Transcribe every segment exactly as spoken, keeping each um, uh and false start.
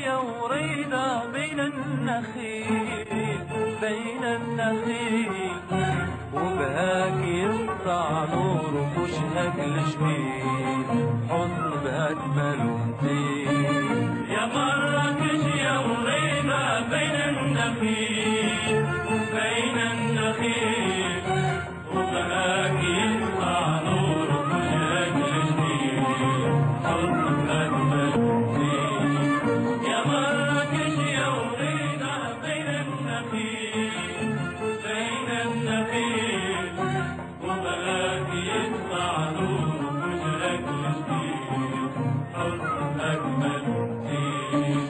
وريدة بين النخيل بين النخيل، وبهاك يسطع نور وشهق الجميل، حزن بأجمل مثيل. يا مراكش يا وريدة بين النخيل بين النخيل، وبهاك يسطع نور وشهق الجميل، حزن بأجمل مثيل. يا مراكش يا وريدة بين النخيل بين النخيل، وبهاك يسطع نور وشهق الجميل، حزن أجمل مثيل.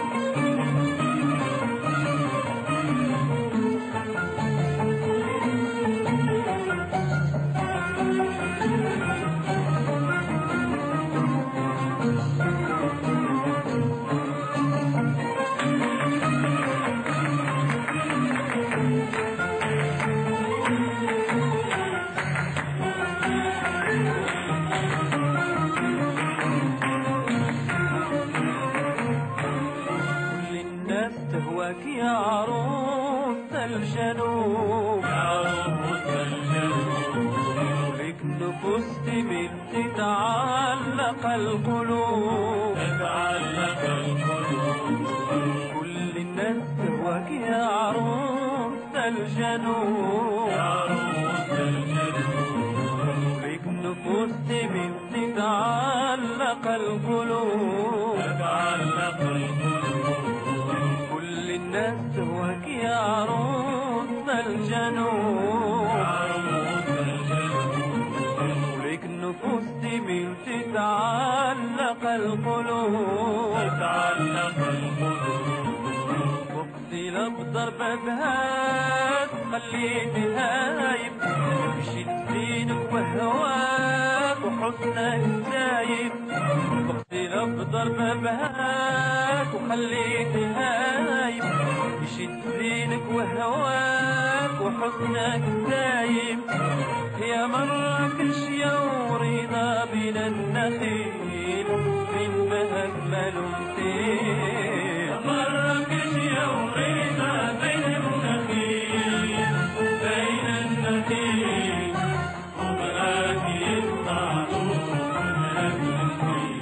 تهواك يا عروس الجنوب يا عروس الجنوب، لك نفوس تميل تتعلق القلوب تتعلق القلوب. كل الناس تهواك يا عروس الجنوب يا عروس الجنوب، لك نفوس تميل تتعلق القلوب تتعلق القلوب. كل الناس تهواك يا عروس الجنوب يا عروس الجنوب، لك نفوس تميل تتعلق القلوب تتعلق القلوب. وقتي بضربة بهات خليتها هايب، مشيت دينك وهواك وحسنك سايب. وقتي بضربة بهات وخليتها هايب، مشيت دينك وهواك وحسنك سايب. يا مراكش يا وريدة بين النخيل، من بأجمل مثيل. يا مراكش يا وريدة بين النخيل بين النخيل، وبهاك يسطع نور وشهق الجميل،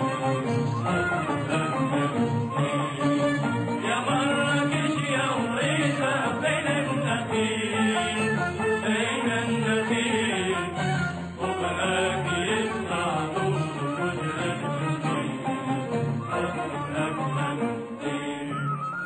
أجمل مثيل. يا مراكش يا وريدة بين النخيل بين النخيل، وبهاك يسطع نور وشهق الجميل، أجمل مثيل.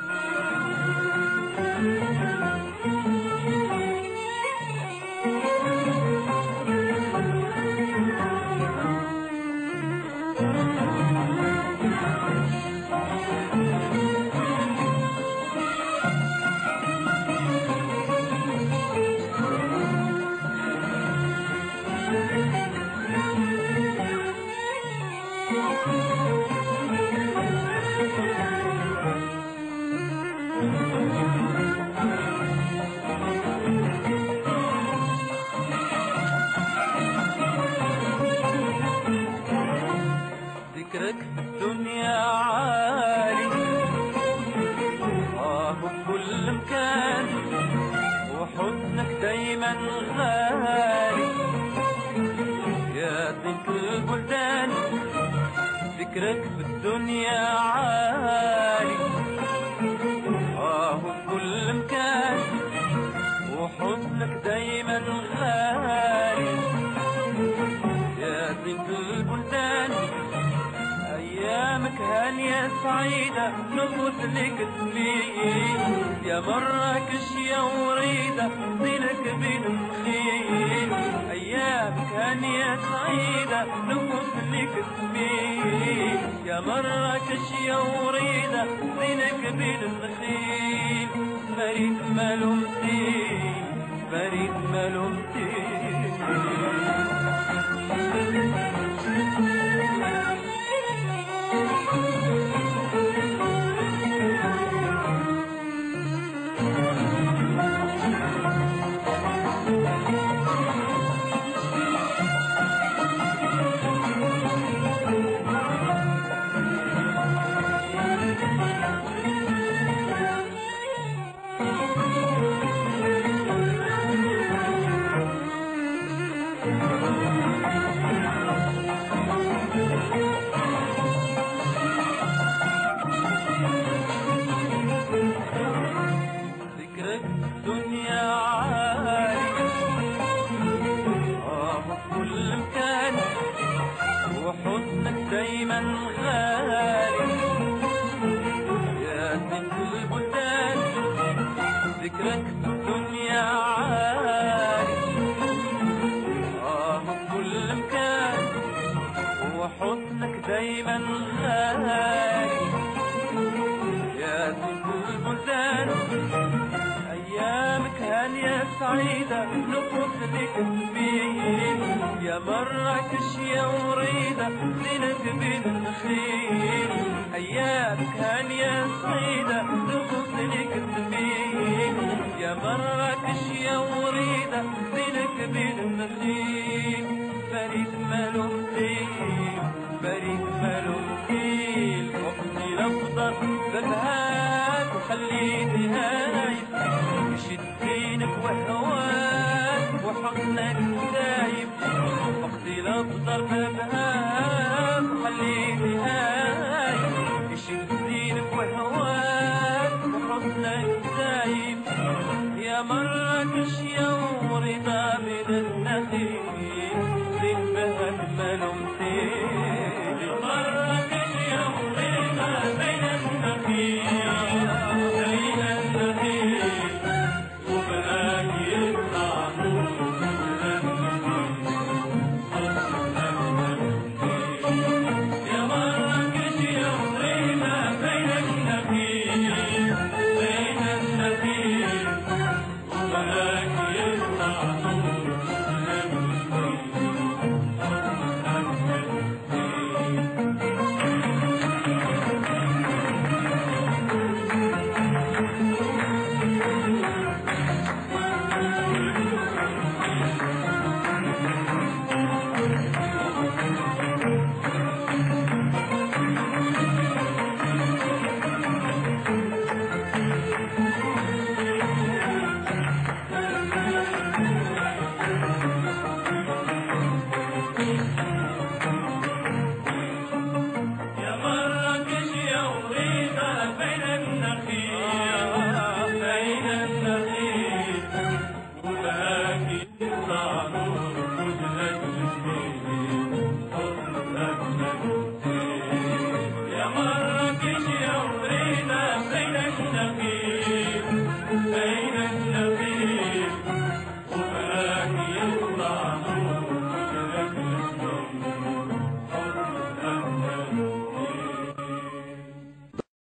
ذكرك في الدنيا عالي آه بكل مكان، وحزنك دايما غالي يا ذكر البلدان. ذكرك في الدنيا عالي آه بكل مكان، وحزنك دايما غالي يا ذكر البلدان. أيامك هانية سعيدة نبوس لك تميل، يا مراكش يا وريدة دينك بين الخيل. أيامك هانية سعيدة نبوس لك تميل، يا مراكش يا وريدة دينك بين الخيل. فريد ملومتي فريد ملومتي. غالي يا زين البلدان ذكرك في الدنيا عالي آه في كل مكان وحسنك دايما غالي يا زين البلدان أيامك هانية سعيدة نفوس لك تبين يا مراكش يا وريدة زينك بين النخيل أيامك هانية سعيدة نفوس لك تبين يا مراكش يا وريدة زينك بين النخيل فريد مالو مثيل فريد مالو مثيل أختي الأفضل ببهاك وخليني هايف يشدينك وهواك وحضنك دايب أختي الأفضل ببهاك وخليني هايف